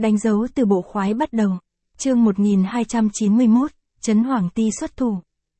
Đánh dấu từ bộ khoái bắt đầu. Chương 1291, Trấn Hoàng Ti xuất thủ.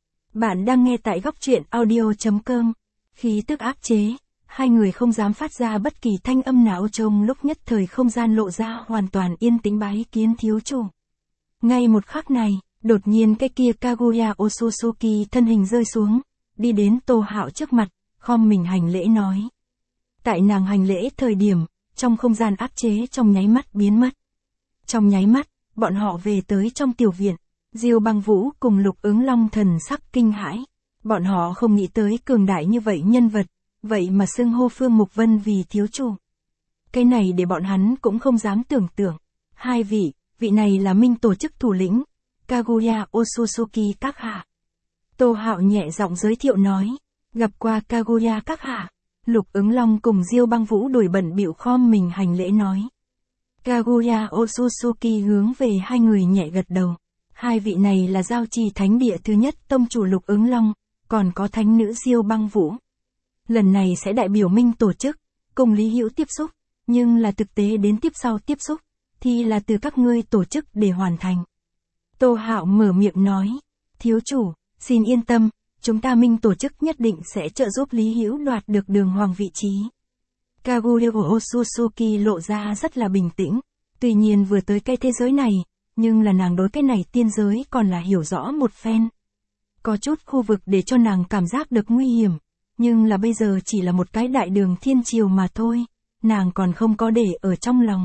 Bạn đang nghe tại góc truyện audio.com. Khí tức áp chế, hai người không dám phát ra bất kỳ thanh âm nào, trong lúc nhất thời không gian lộ ra hoàn toàn yên tĩnh bái kiến thiếu chủ. Ngay một khắc này, đột nhiên cái kia Kaguya Otsutsuki thân hình rơi xuống, đi đến Tô Hạo trước mặt, khom mình hành lễ nói. Tại nàng hành lễ thời điểm, trong không gian áp chế trong nháy mắt biến mất. Trong nháy mắt, bọn họ về tới trong tiểu viện, Diêu Băng Vũ cùng Lục Ứng Long thần sắc kinh hãi. Bọn họ không nghĩ tới cường đại như vậy nhân vật, vậy mà xưng hô Phương Mục Vân vì thiếu chủ. Cái này để bọn hắn cũng không dám tưởng tượng. Hai vị này là Minh tổ chức thủ lĩnh, Kaguya Otsutsuki các hạ. Tô Hạo nhẹ giọng giới thiệu nói, gặp qua Kaguya các hạ. Lục Ứng Long cùng Diêu Băng Vũ đuổi bận bịu khom mình hành lễ nói. Kaguya Otsutsuki hướng về hai người nhẹ gật đầu. Hai vị này là giao trì thánh địa thứ nhất tông chủ Lục Ứng Long, còn có thánh nữ Diêu Băng Vũ. Lần này sẽ đại biểu Minh tổ chức, cùng Lý Hữu tiếp xúc, nhưng là thực tế đến tiếp sau tiếp xúc, thì là từ các ngươi tổ chức để hoàn thành. Tô Hạo mở miệng nói, thiếu chủ, xin yên tâm, chúng ta Minh tổ chức nhất định sẽ trợ giúp Lý Hữu đoạt được đường hoàng vị trí. Kaguya Otsutsuki lộ ra rất là bình tĩnh, tuy nhiên vừa tới cái thế giới này, nhưng là nàng đối cái này tiên giới còn là hiểu rõ một phen. Có chút khu vực để cho nàng cảm giác được nguy hiểm, nhưng là bây giờ chỉ là một cái đại đường thiên triều mà thôi, nàng còn không có để ở trong lòng.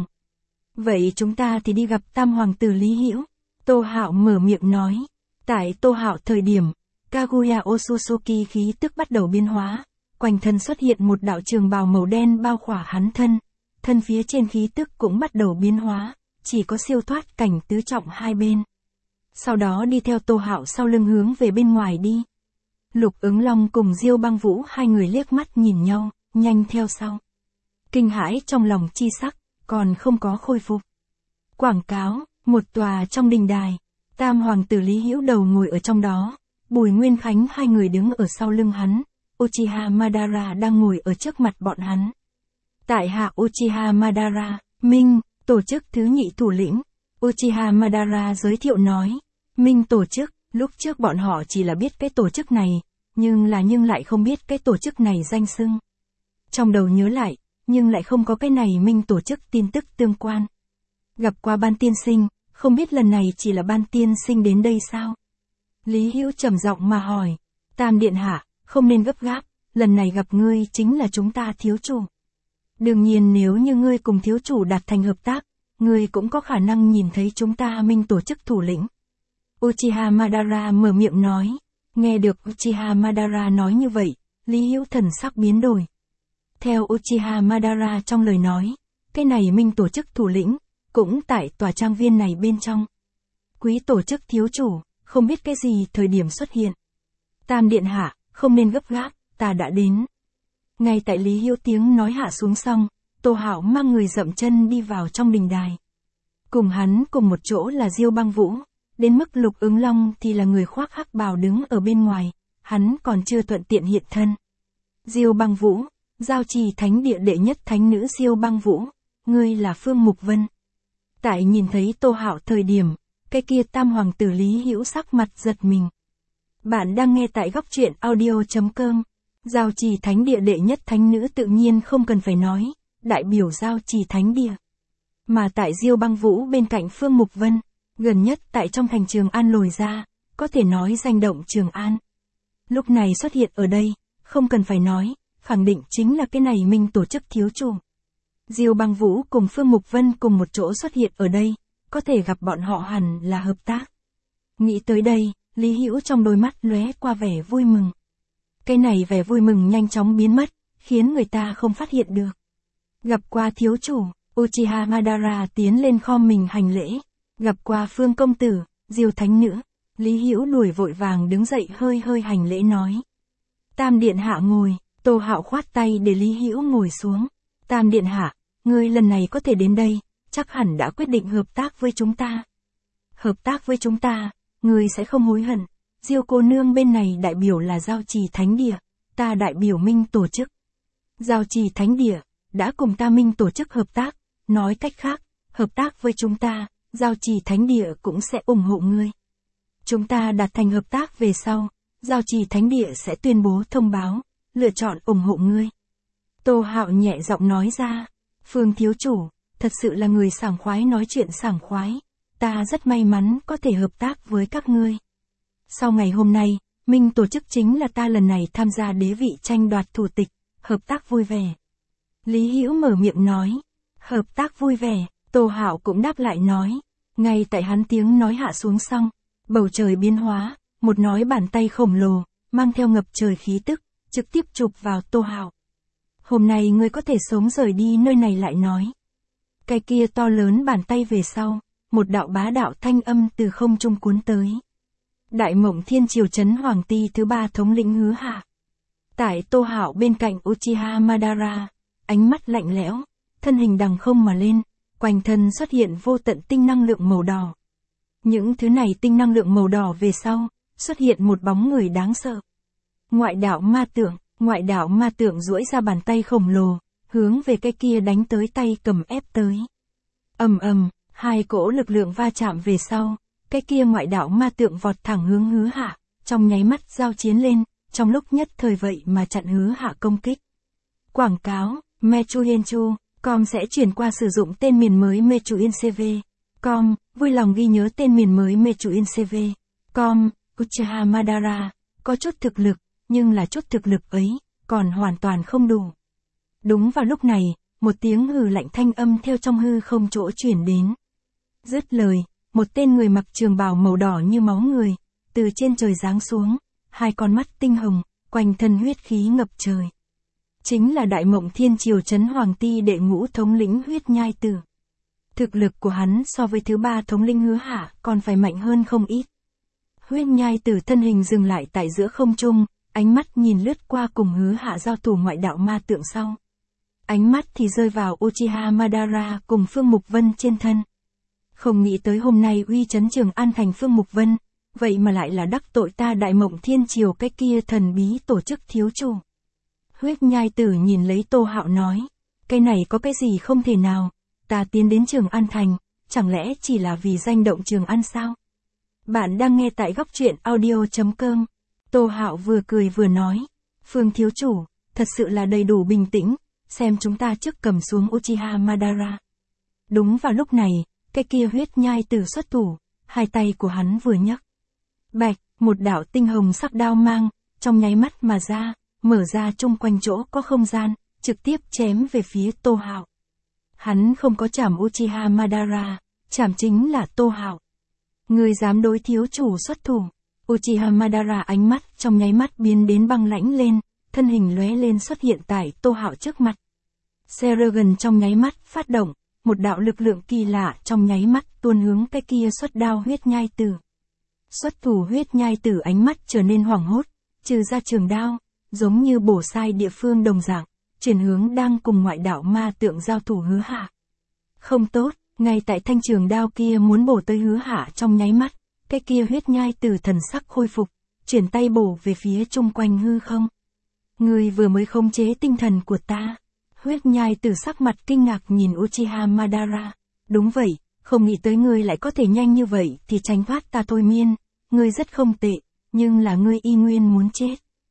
Vậy chúng ta thì đi gặp Tam Hoàng tử Lý Hữu. Tô Hạo mở miệng nói. Tại Tô Hạo thời điểm, Kaguya Otsutsuki khí tức bắt đầu biến hóa, quanh thân xuất hiện một đạo trường bào màu đen bao khỏa hắn thân phía trên khí tức cũng bắt đầu biến hóa, chỉ có siêu thoát cảnh tứ trọng hai bên. Sau đó đi theo Tô Hạo sau lưng hướng về bên ngoài đi. Lục Ứng Long cùng Diêu Băng Vũ hai người liếc mắt nhìn nhau, nhanh theo sau. Kinh hãi trong lòng chi sắc, còn không có khôi phục. Quảng cáo, một tòa trong đình đài, Tam Hoàng tử Lý Hữu đầu ngồi ở trong đó, Bùi Nguyên Khánh hai người đứng ở sau lưng hắn, Uchiha Madara đang ngồi ở trước mặt bọn hắn. Tại hạ Uchiha Madara, Minh, tổ chức thứ nhị thủ lĩnh. Uchiha Madara giới thiệu nói, Minh tổ chức, lúc trước bọn họ chỉ là biết cái tổ chức này, nhưng lại không biết cái tổ chức này danh xưng. Trong đầu nhớ lại, nhưng lại không có cái này Minh tổ chức tin tức tương quan. Gặp qua Ban tiên sinh, không biết lần này chỉ là Ban tiên sinh đến đây sao? Lý Hữu trầm giọng mà hỏi, Tam điện hạ, không nên gấp gáp, lần này gặp ngươi chính là chúng ta thiếu chủ. Đương nhiên nếu như ngươi cùng thiếu chủ đạt thành hợp tác, ngươi cũng có khả năng nhìn thấy chúng ta Minh tổ chức thủ lĩnh. Uchiha Madara mở miệng nói. Nghe được Uchiha Madara nói như vậy, Lý Hữu thần sắc biến đổi. Theo Uchiha Madara trong lời nói, cái này Minh tổ chức thủ lĩnh, cũng tại tòa trang viên này bên trong. Quý tổ chức thiếu chủ, không biết cái gì thời điểm xuất hiện. Tam điện hạ, không nên gấp gáp, ta đã đến. Ngay tại Lý Hữu tiếng nói hạ xuống xong, Tô Hạo mang người dậm chân đi vào trong đình đài. Cùng hắn cùng một chỗ là Diêu Băng Vũ, đến mức Lục Ứng Long thì là người khoác hắc bào đứng ở bên ngoài, hắn còn chưa thuận tiện hiện thân. Diêu Băng Vũ, giao trì thánh địa đệ nhất thánh nữ Diêu Băng Vũ, ngươi là Phương Mục Vân. Tại nhìn thấy Tô Hạo thời điểm, cái kia Tam Hoàng tử Lý Hữu sắc mặt giật mình. Bạn đang nghe tại góc truyện audio.com. Giao trì thánh địa đệ nhất thánh nữ tự nhiên không cần phải nói, đại biểu giao trì thánh địa. Mà tại Diêu Băng Vũ bên cạnh Phương Mục Vân, gần nhất tại trong thành Trường An lồi ra, có thể nói danh động Trường An. Lúc này xuất hiện ở đây, không cần phải nói, khẳng định chính là cái này Minh tổ chức thiếu chủ. Diêu Băng Vũ cùng Phương Mục Vân cùng một chỗ xuất hiện ở đây, có thể gặp bọn họ hẳn là hợp tác. Nghĩ tới đây, Lý Hữu trong đôi mắt lóe qua vẻ vui mừng. Cái này vẻ vui mừng nhanh chóng biến mất, khiến người ta không phát hiện được. Gặp qua thiếu chủ, Uchiha Madara tiến lên khom mình hành lễ. Gặp qua Phương công tử, Diêu thánh nữ, Lý Hữu đuổi vội vàng đứng dậy hơi hành lễ nói. Tam điện hạ ngồi, Tô Hạo khoát tay để Lý Hữu ngồi xuống. Tam điện hạ, ngươi lần này có thể đến đây, chắc hẳn đã quyết định hợp tác với chúng ta. Hợp tác với chúng ta, ngươi sẽ không hối hận. Diêu cô nương bên này đại biểu là giao trì thánh địa, ta đại biểu Minh tổ chức. Giao trì thánh địa, đã cùng ta Minh tổ chức hợp tác, nói cách khác, hợp tác với chúng ta, Giao Trì Thánh Địa cũng sẽ ủng hộ ngươi. Chúng ta đạt thành hợp tác về sau, Giao Trì Thánh Địa sẽ tuyên bố thông báo, lựa chọn ủng hộ ngươi. Tô Hạo nhẹ giọng nói ra, Phương thiếu chủ, thật sự là người sảng khoái nói chuyện sảng khoái, ta rất may mắn có thể hợp tác với các ngươi. Sau ngày hôm nay, Minh tổ chức chính là ta lần này tham gia đế vị tranh đoạt thủ tịch, hợp tác vui vẻ. Lý Hữu mở miệng nói, hợp tác vui vẻ, Tô Hạo cũng đáp lại nói, ngay tại hắn tiếng nói hạ xuống xong, bầu trời biến hóa, một nói bàn tay khổng lồ, mang theo ngập trời khí tức, trực tiếp chụp vào Tô Hạo. Hôm nay ngươi có thể sống rời đi nơi này lại nói. Cái kia to lớn bàn tay về sau, một đạo bá đạo thanh âm từ không trung cuốn tới. Đại Mộng Thiên Triều Trấn Hoàng Ti thứ 3 thống lĩnh Hứa Hạ. Tại Tô Hạo bên cạnh Uchiha Madara, ánh mắt lạnh lẽo, thân hình đằng không mà lên, quanh thân xuất hiện vô tận tinh năng lượng màu đỏ. Những thứ này tinh năng lượng màu đỏ về sau, xuất hiện một bóng người đáng sợ. Ngoại đạo ma tượng duỗi ra bàn tay khổng lồ, hướng về cái kia đánh tới tay cầm ép tới. Ầm ầm, hai cỗ lực lượng va chạm về sau, cái kia ngoại đạo ma tượng vọt thẳng hướng Hứa Hạ, trong nháy mắt giao chiến lên, trong lúc nhất thời vậy mà chặn Hứa Hạ công kích. Quảng cáo, Mechuyenchu.com sẽ chuyển qua sử dụng tên miền mới Mechuyencv.com, vui lòng ghi nhớ tên miền mới Mechuyencv.com, Uchiha Madara, có chút thực lực, nhưng là chút thực lực ấy, còn hoàn toàn không đủ. Đúng vào lúc này, một tiếng hừ lạnh thanh âm theo trong hư không chỗ chuyển đến. Dứt lời, một tên người mặc trường bào màu đỏ như máu người, từ trên trời giáng xuống, hai con mắt tinh hồng, quanh thân huyết khí ngập trời. Chính là Đại Mộng Thiên Triều Trấn Hoàng Ti đệ ngũ thống lĩnh Huyết Nhai Tử. Thực lực của hắn so với thứ 3 thống lĩnh Hứa Hạ còn phải mạnh hơn không ít. Huyết Nhai Tử thân hình dừng lại tại giữa không trung, ánh mắt nhìn lướt qua cùng Hứa Hạ giao thủ ngoại đạo ma tượng sau. Ánh mắt thì rơi vào Uchiha Madara cùng Phương Mục Vân trên thân. Không nghĩ tới hôm nay uy chấn Trường An thành Phương Mục Vân, vậy mà lại là đắc tội ta Đại Mộng Thiên Triều cái kia thần bí tổ chức thiếu chủ. Huyết Nhai Tử nhìn lấy Tô Hạo nói, cái này có cái gì không thể nào, ta tiến đến Trường An thành, chẳng lẽ chỉ là vì danh động Trường An sao? Bạn đang nghe tại góc truyện audio.com. Tô Hạo vừa cười vừa nói, Phương thiếu chủ, thật sự là đầy đủ bình tĩnh, xem chúng ta trước cầm xuống Uchiha Madara. Đúng vào lúc này, cái kia Huyết Nhai Tử xuất thủ, hai tay của hắn vừa nhấc. Bạch, một đạo tinh hồng sắc đao mang, trong nháy mắt mà ra, mở ra chung quanh chỗ có không gian, trực tiếp chém về phía Tô Hạo. Hắn không có chảm Uchiha Madara, chảm chính là Tô Hạo. Người dám đối thiếu chủ xuất thủ. Uchiha Madara ánh mắt trong nháy mắt biến đến băng lãnh lên, thân hình lóe lên xuất hiện tại Tô Hạo trước mặt. Serragon trong nháy mắt phát động, một đạo lực lượng kỳ lạ trong nháy mắt tuôn hướng cái kia xuất đao Huyết Nhai Tử. Xuất thủ Huyết Nhai Tử ánh mắt trở nên hoảng hốt, trừ ra trường đao, giống như bổ sai địa phương đồng dạng, chuyển hướng đang cùng ngoại đạo ma tượng giao thủ Hứa Hạ. Không tốt, ngay tại thanh trường đao kia muốn bổ tới Hứa Hạ trong nháy mắt, cái kia Huyết Nhai Tử thần sắc khôi phục, chuyển tay bổ về phía chung quanh hư không. Ngươi vừa mới khống chế tinh thần của ta. Huyết Nhai Tử sắc mặt kinh ngạc nhìn Uchiha Madara. Đúng vậy, không nghĩ tới ngươi lại có thể nhanh như vậy thì tránh thoát ta thôi miên. Ngươi rất không tệ, nhưng là ngươi y nguyên muốn chết.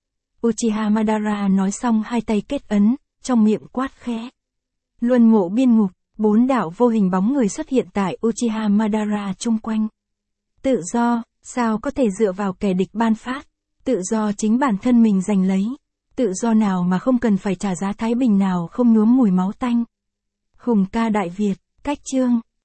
Uchiha Madara nói xong hai tay kết ấn, trong miệng quát khẽ. Luân ngộ biên ngục, 4 đạo vô hình bóng người xuất hiện tại Uchiha Madara chung quanh. Tự do, sao có thể dựa vào kẻ địch ban phát, tự do chính bản thân mình giành lấy. Tự do nào mà không cần phải trả giá thái bình nào không nhuốm mùi máu tanh. Hùng ca Đại Việt, cách chương.